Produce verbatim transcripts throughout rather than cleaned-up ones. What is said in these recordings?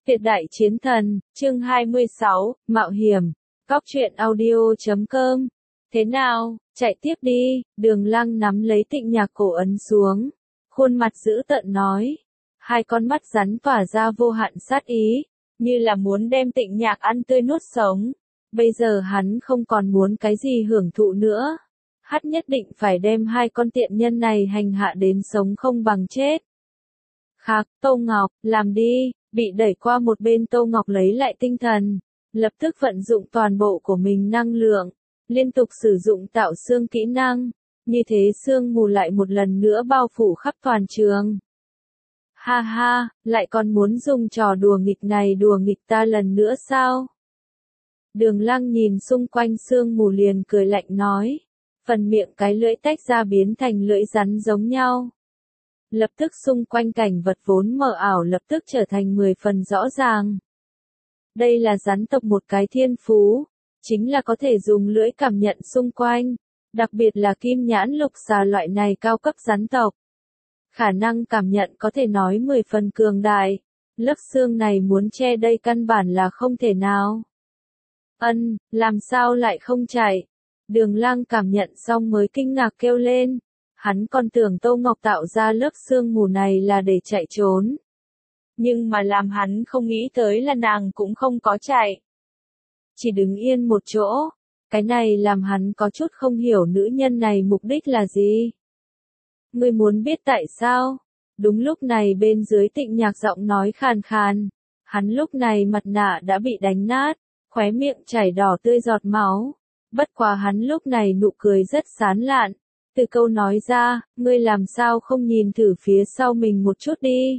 Tuyệt đại chiến thần, chương hai mươi sáu, Mạo hiểm, Cóc truyện audio chấm com. Thế nào, chạy tiếp đi, Đường Lăng nắm lấy Tịnh Nhạc cổ ấn xuống. Khuôn mặt dữ tợn nói. Hai con mắt rắn tỏa ra vô hạn sát ý, như là muốn đem Tịnh Nhạc ăn tươi nuốt sống. Bây giờ hắn không còn muốn cái gì hưởng thụ nữa. Hắn nhất định phải đem hai con tiện nhân này hành hạ đến sống không bằng chết. Khạc, Tô Ngọc, làm đi. Bị đẩy qua một bên Tô Ngọc lấy lại tinh thần, lập tức vận dụng toàn bộ của mình năng lượng, liên tục sử dụng tạo xương kỹ năng, như thế sương mù lại một lần nữa bao phủ khắp toàn trường. Ha ha, lại còn muốn dùng trò đùa nghịch này đùa nghịch ta lần nữa sao? Đường Lăng nhìn xung quanh sương mù liền cười lạnh nói, phần miệng cái lưỡi tách ra biến thành lưỡi rắn giống nhau. Lập tức xung quanh cảnh vật vốn mờ ảo lập tức trở thành mười phần rõ ràng. Đây là rắn tộc một cái thiên phú, chính là có thể dùng lưỡi cảm nhận xung quanh, đặc biệt là kim nhãn lục xà loại này cao cấp rắn tộc. Khả năng cảm nhận có thể nói mười phần cường đại, lớp xương này muốn che đây căn bản là không thể nào. Ân, làm sao lại không chạy? Đường Lăng cảm nhận xong mới kinh ngạc kêu lên. Hắn còn tưởng Tô Ngọc tạo ra lớp sương mù này là để chạy trốn. Nhưng mà làm hắn không nghĩ tới là nàng cũng không có chạy. Chỉ đứng yên một chỗ. Cái này làm hắn có chút không hiểu nữ nhân này mục đích là gì. Ngươi muốn biết tại sao? Đúng lúc này bên dưới Tịnh Nhạc giọng nói khàn khàn. Hắn lúc này mặt nạ đã bị đánh nát, khóe miệng chảy đỏ tươi giọt máu. Bất quá hắn lúc này nụ cười rất sán lạn. Từ câu nói ra, ngươi làm sao không nhìn thử phía sau mình một chút đi.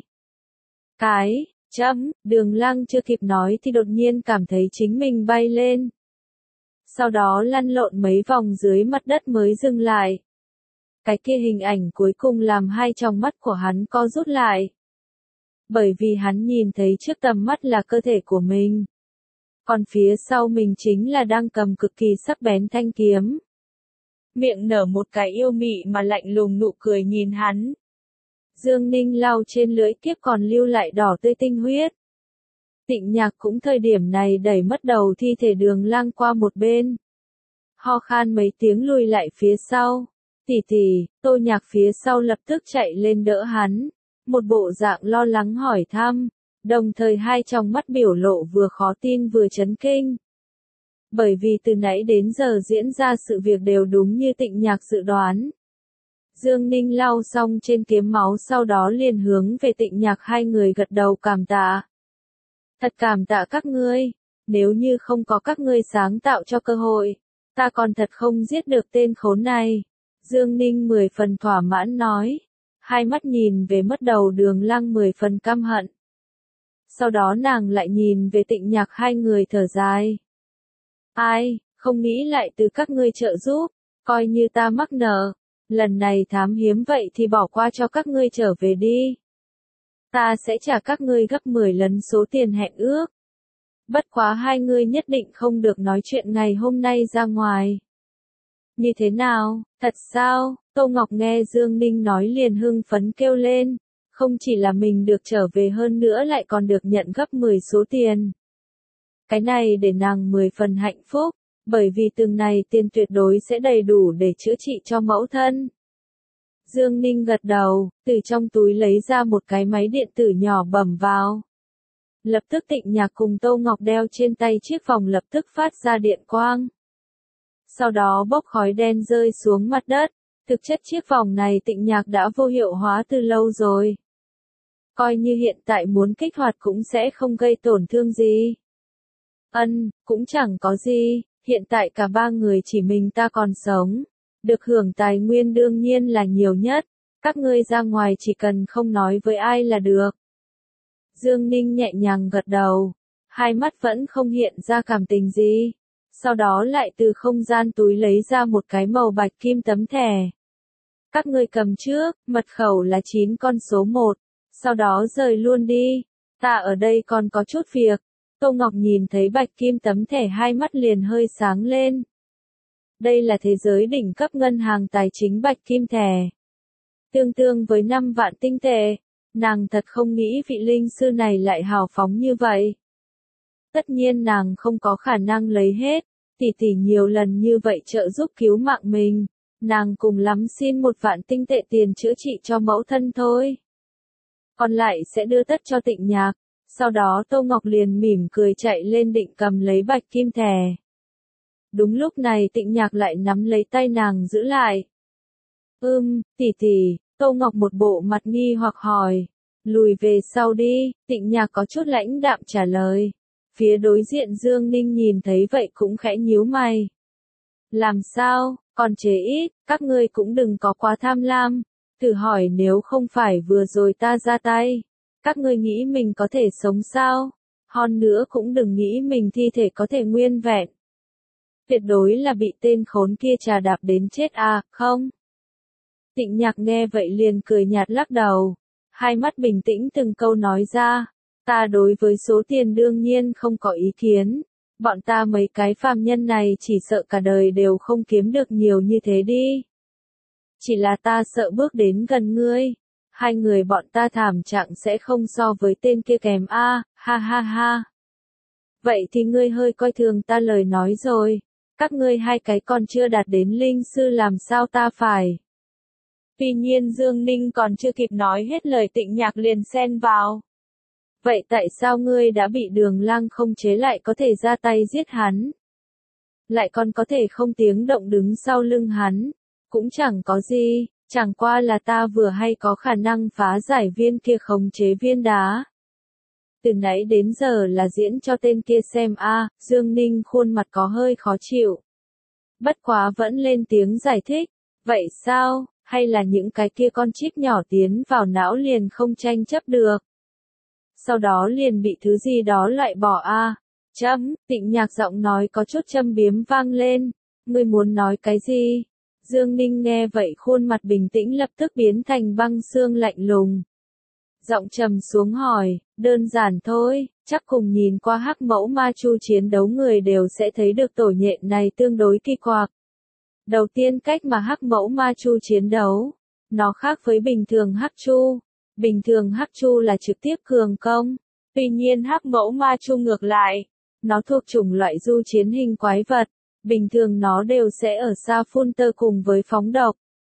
Cái, chấm, Đường Lăng chưa kịp nói thì đột nhiên cảm thấy chính mình bay lên. Sau đó lăn lộn mấy vòng dưới mặt đất mới dừng lại. Cái kia hình ảnh cuối cùng làm hai tròng mắt của hắn co rút lại. Bởi vì hắn nhìn thấy trước tầm mắt là cơ thể của mình. Còn phía sau mình chính là đang cầm cực kỳ sắc bén thanh kiếm. Miệng nở một cái yêu mị mà lạnh lùng nụ cười nhìn hắn. Dương Ninh lau trên lưỡi kiếp còn lưu lại đỏ tươi tinh huyết. Tịnh Nhạc cũng thời điểm này đẩy mất đầu thi thể Đường Lăng qua một bên. Ho khan mấy tiếng lùi lại phía sau. Tỷ tỷ, Tô Nhạc phía sau lập tức chạy lên đỡ hắn. Một bộ dạng lo lắng hỏi thăm. Đồng thời hai tròng mắt biểu lộ vừa khó tin vừa chấn kinh. Bởi vì từ nãy đến giờ diễn ra sự việc đều đúng như Tịnh Nhạc dự đoán. Dương Ninh lau xong trên kiếm máu sau đó liền hướng về Tịnh Nhạc hai người gật đầu cảm tạ. Thật cảm tạ các ngươi, nếu như không có các ngươi sáng tạo cho cơ hội, ta còn thật không giết được tên khốn này. Dương Ninh mười phần thỏa mãn nói, hai mắt nhìn về mất đầu Đường Lăng mười phần căm hận. Sau đó nàng lại nhìn về Tịnh Nhạc hai người thở dài. Ai, không nghĩ lại từ các ngươi trợ giúp, coi như ta mắc nợ, lần này thám hiếm vậy thì bỏ qua cho các ngươi trở về đi. Ta sẽ trả các ngươi gấp mười lần số tiền hẹn ước. Bất quá hai ngươi nhất định không được nói chuyện ngày hôm nay ra ngoài. Như thế nào, thật sao? Tô Ngọc nghe Dương Ninh nói liền hưng phấn kêu lên, không chỉ là mình được trở về hơn nữa lại còn được nhận gấp mười số tiền. Cái này để nàng mười phần hạnh phúc, bởi vì từng này tiền tuyệt đối sẽ đầy đủ để chữa trị cho mẫu thân. Dương Ninh gật đầu, từ trong túi lấy ra một cái máy điện tử nhỏ bấm vào. Lập tức Tịnh Nhạc cùng Tô Ngọc đeo trên tay chiếc vòng lập tức phát ra điện quang. Sau đó bốc khói đen rơi xuống mặt đất, thực chất chiếc vòng này Tịnh Nhạc đã vô hiệu hóa từ lâu rồi. Coi như hiện tại muốn kích hoạt cũng sẽ không gây tổn thương gì. Ân, cũng chẳng có gì, hiện tại cả ba người chỉ mình ta còn sống. Được hưởng tài nguyên đương nhiên là nhiều nhất, các ngươi ra ngoài chỉ cần không nói với ai là được. Dương Ninh nhẹ nhàng gật đầu, hai mắt vẫn không hiện ra cảm tình gì. Sau đó lại từ không gian túi lấy ra một cái màu bạch kim tấm thẻ. Các ngươi cầm trước, mật khẩu là chín con số một, sau đó rời luôn đi, ta ở đây còn có chút việc. Tô Ngọc nhìn thấy bạch kim tấm thẻ hai mắt liền hơi sáng lên. Đây là thế giới đỉnh cấp ngân hàng tài chính bạch kim thẻ. Tương tương với năm vạn tinh tệ. Nàng thật không nghĩ vị linh sư này lại hào phóng như vậy. Tất nhiên nàng không có khả năng lấy hết, tỷ tỷ nhiều lần như vậy trợ giúp cứu mạng mình, nàng cùng lắm xin một vạn tinh tệ tiền chữa trị cho mẫu thân thôi. Còn lại sẽ đưa tất cho Tịnh Nhạc. Sau đó Tô Ngọc liền mỉm cười chạy lên định cầm lấy bạch kim thẻ. Đúng lúc này Tịnh Nhạc lại nắm lấy tay nàng giữ lại. Ưm, tỷ tỷ, Tô Ngọc một bộ mặt nghi hoặc hỏi. Lùi về sau đi, Tịnh Nhạc có chút lãnh đạm trả lời. Phía đối diện Dương Ninh nhìn thấy vậy cũng khẽ nhíu mày. Làm sao, còn chế ít, các ngươi cũng đừng có quá tham lam. Thử hỏi nếu không phải vừa rồi ta ra tay, các ngươi nghĩ mình có thể sống sao? Hơn nữa cũng đừng nghĩ mình thi thể có thể nguyên vẹn. Tuyệt đối là bị tên khốn kia trà đạp đến chết à, không? Tịnh Nhạc nghe vậy liền cười nhạt lắc đầu. Hai mắt bình tĩnh từng câu nói ra. Ta đối với số tiền đương nhiên không có ý kiến. Bọn ta mấy cái phàm nhân này chỉ sợ cả đời đều không kiếm được nhiều như thế đi. Chỉ là ta sợ bước đến gần ngươi. Hai người bọn ta thảm trạng sẽ không so với tên kia kém a, ha ha ha. Vậy thì ngươi hơi coi thường ta lời nói rồi. Các ngươi hai cái còn chưa đạt đến linh sư làm sao ta phải. Tuy nhiên Dương Ninh còn chưa kịp nói hết lời Tịnh Nhạc liền xen vào. Vậy tại sao ngươi đã bị Đường Lang không chế lại có thể ra tay giết hắn? Lại còn có thể không tiếng động đứng sau lưng hắn? Cũng chẳng có gì, chẳng qua là ta vừa hay có khả năng phá giải viên kia khống chế viên đá. Từ nãy đến giờ là diễn cho tên kia xem a, à, Dương Ninh khuôn mặt có hơi khó chịu. Bất quá vẫn lên tiếng giải thích, vậy sao, hay là những cái kia con chip nhỏ tiến vào não liền không tranh chấp được. Sau đó liền bị thứ gì đó loại bỏ a, à. Chấm, Tịnh Nhạc giọng nói có chút châm biếm vang lên, ngươi muốn nói cái gì? Dương Ninh nghe vậy khuôn mặt bình tĩnh lập tức biến thành băng xương lạnh lùng. Giọng trầm xuống hỏi, đơn giản thôi, chắc cùng nhìn qua hắc mẫu ma chu chiến đấu người đều sẽ thấy được tổ nhện này tương đối kỳ quặc. Đầu tiên cách mà hắc mẫu ma chu chiến đấu, nó khác với bình thường hắc chu. Bình thường hắc chu là trực tiếp cường công, tuy nhiên hắc mẫu ma chu ngược lại, nó thuộc chủng loại du chiến hình quái vật. Bình thường nó đều sẽ ở xa phun tơ cùng với phóng độc.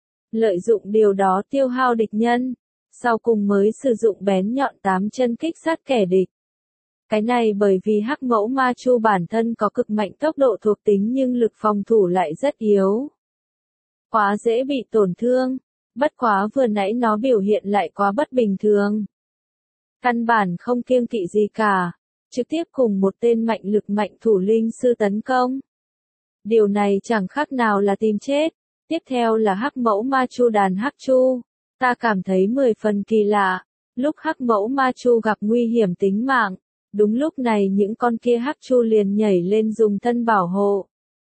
Lợi dụng điều đó tiêu hao địch nhân, sau cùng mới sử dụng bén nhọn tám chân kích sát kẻ địch. Cái này bởi vì hắc mẫu ma chu bản thân có cực mạnh tốc độ thuộc tính nhưng lực phòng thủ lại rất yếu. Quá dễ bị tổn thương, bất quá vừa nãy nó biểu hiện lại quá bất bình thường. Căn bản không kiêng kỵ gì cả, trực tiếp cùng một tên mạnh lực mạnh thủ linh sư tấn công. Điều này chẳng khác nào là tìm chết. Tiếp theo là hắc mẫu ma chu đàn hắc chu. Ta cảm thấy mười phần kỳ lạ. Lúc hắc mẫu ma chu gặp nguy hiểm tính mạng, đúng lúc này những con kia hắc chu liền nhảy lên dùng thân bảo hộ.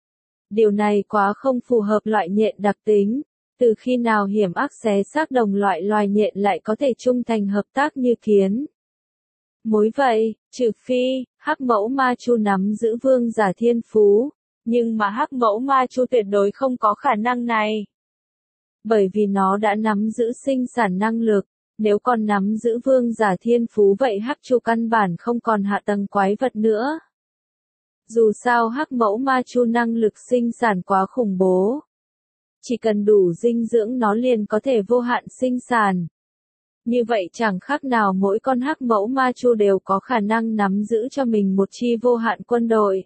Điều này quá không phù hợp loại nhện đặc tính. Từ khi nào hiểm ác xé xác đồng loại loài nhện lại có thể trung thành hợp tác như kiến? Mối vậy, trừ phi, hắc mẫu ma chu nắm giữ vương giả thiên phú. Nhưng mà hắc mẫu ma chu tuyệt đối không có khả năng này. Bởi vì nó đã nắm giữ sinh sản năng lực, nếu còn nắm giữ vương giả thiên phú vậy hắc chu căn bản không còn hạ tầng quái vật nữa. Dù sao hắc mẫu ma chu năng lực sinh sản quá khủng bố. Chỉ cần đủ dinh dưỡng nó liền có thể vô hạn sinh sản. Như vậy chẳng khác nào mỗi con hắc mẫu ma chu đều có khả năng nắm giữ cho mình một chi vô hạn quân đội.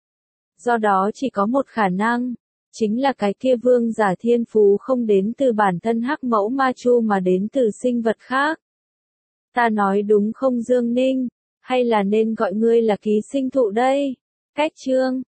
Do đó chỉ có một khả năng, chính là cái kia vương giả thiên phú không đến từ bản thân hắc mẫu ma chu mà đến từ sinh vật khác. Ta nói đúng không Dương Ninh, hay là nên gọi ngươi là ký sinh thụ đây? Cách chương